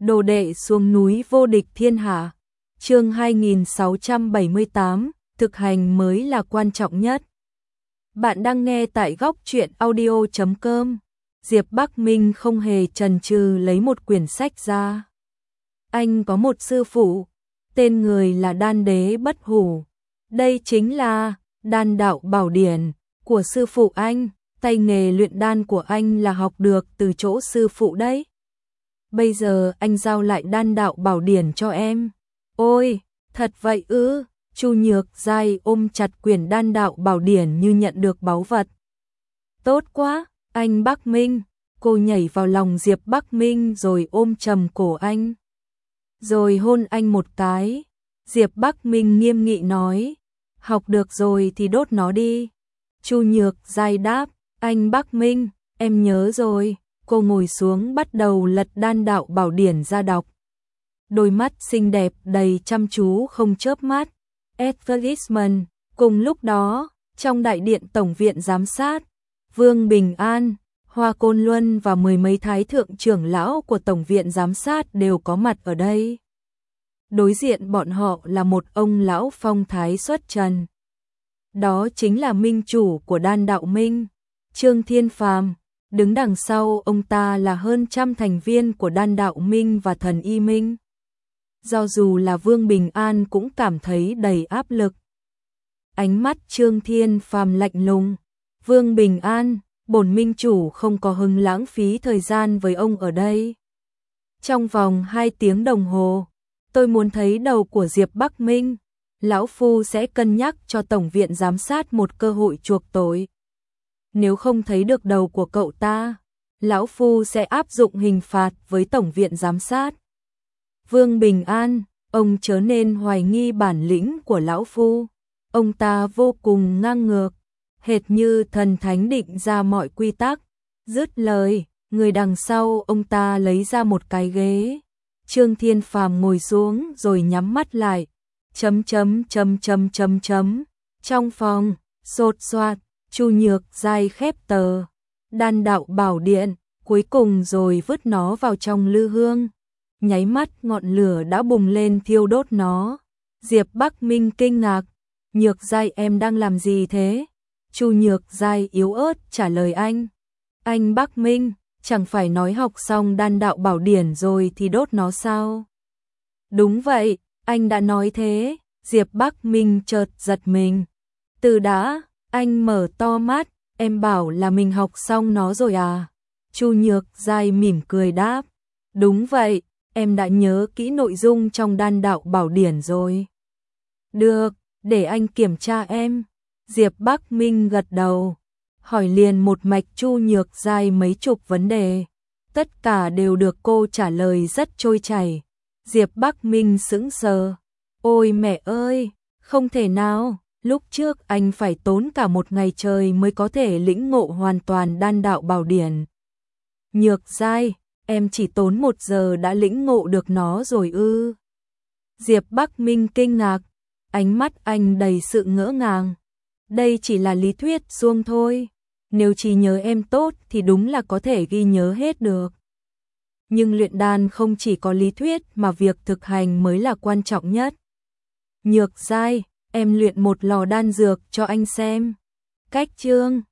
Đồ đệ xuống núi vô địch thiên hạ. Chương 2678, thực hành mới là quan trọng nhất. Bạn đang nghe tại góc truyện audio.com. Diệp Bắc Minh không hề chần chừ lấy một quyển sách ra. Anh có một sư phụ, tên người là Đan Đế Bất Hủ. Đây chính là Đan Đạo Bảo Điển của sư phụ anh. Tay nghề luyện đan của anh là học được từ chỗ sư phụ đấy. Bây giờ anh giao lại Đan Đạo Bảo Điển cho em. Ôi, thật vậy ư? Chu Nhược Giai ôm chặt quyển Đan Đạo Bảo Điển như nhận được báu vật. Tốt quá, anh Bắc Minh. Cô nhảy vào lòng Diệp Bắc Minh rồi ôm chầm cổ anh. Rồi hôn anh một cái. Diệp Bắc Minh nghiêm nghị nói, học được rồi thì đốt nó đi. Chu Nhược Giai đáp, anh Bắc Minh, em nhớ rồi. Cô ngồi xuống bắt đầu lật Đan Đạo Bảo Điển ra đọc. Đôi mắt xinh đẹp đầy chăm chú không chớp mắt. Advertisement. Cùng lúc đó, trong đại điện Tổng viện Giám sát, Vương Bình An, Hoa Côn Luân và mười mấy thái thượng trưởng lão của Tổng viện Giám sát đều có mặt ở đây. Đối diện bọn họ là một ông lão phong thái xuất trần. Đó chính là minh chủ của Đan Đạo Minh, Trương Thiên Phàm. Đứng đằng sau ông ta là hơn trăm thành viên của Đan Đạo Minh và Thần Y Minh. Do dù là Vương Bình An cũng cảm thấy đầy áp lực. Ánh mắt Trương Thiên Phàm lạnh lùng. Vương Bình An, bổn minh chủ không có hứng lãng phí thời gian với ông ở đây. Trong vòng 2 tiếng đồng hồ, tôi muốn thấy đầu của Diệp Bắc Minh. Lão Phu sẽ cân nhắc cho Tổng viện Giám sát một cơ hội chuộc tội. Nếu không thấy được đầu của cậu ta, Lão Phu sẽ áp dụng hình phạt với Tổng viện Giám sát. Vương Bình An, ông chớ nên hoài nghi bản lĩnh của Lão Phu. Ông ta vô cùng ngang ngược, hệt như thần thánh định ra mọi quy tắc. Dứt lời, người đằng sau ông ta lấy ra một cái ghế. Trương Thiên Phàm ngồi xuống rồi nhắm mắt lại. Trong phòng, sột soạt, Chu Nhược Giai khép tờ Đan Đạo Bảo Điện, cuối cùng rồi vứt nó vào trong lư hương. Nháy mắt ngọn lửa đã bùng lên thiêu đốt nó. Diệp Bắc Minh kinh ngạc, Nhược Giai em đang làm gì thế? Chu Nhược Giai yếu ớt trả lời anh. Anh Bắc Minh, chẳng phải nói học xong Đan Đạo Bảo Điển rồi thì đốt nó sao? Đúng vậy, anh đã nói thế. Diệp Bắc Minh chợt giật mình. Từ đã, anh mở to mắt, em bảo là mình học xong nó rồi à? Chu Nhược Giai mỉm cười đáp. Đúng vậy, em đã nhớ kỹ nội dung trong Đan Đạo Bảo Điển rồi. Được, để anh kiểm tra em. Diệp Bắc Minh gật đầu, hỏi liền một mạch Chu Nhược Giai mấy chục vấn đề. Tất cả đều được cô trả lời rất trôi chảy. Diệp Bắc Minh sững sờ. Ôi mẹ ơi, không thể nào, lúc trước anh phải tốn cả một ngày trời mới có thể lĩnh ngộ hoàn toàn Đan Đạo Bảo Điển. Nhược Giai, em chỉ tốn 1 giờ đã lĩnh ngộ được nó rồi ư? Diệp Bắc Minh kinh ngạc, ánh mắt anh đầy sự ngỡ ngàng. Đây chỉ là lý thuyết suông thôi, nếu trí nhớ em tốt thì đúng là có thể ghi nhớ hết được. Nhưng luyện đan không chỉ có lý thuyết mà việc thực hành mới là quan trọng nhất. Nhược Giai, em luyện một lò đan dược cho anh xem. Cách chương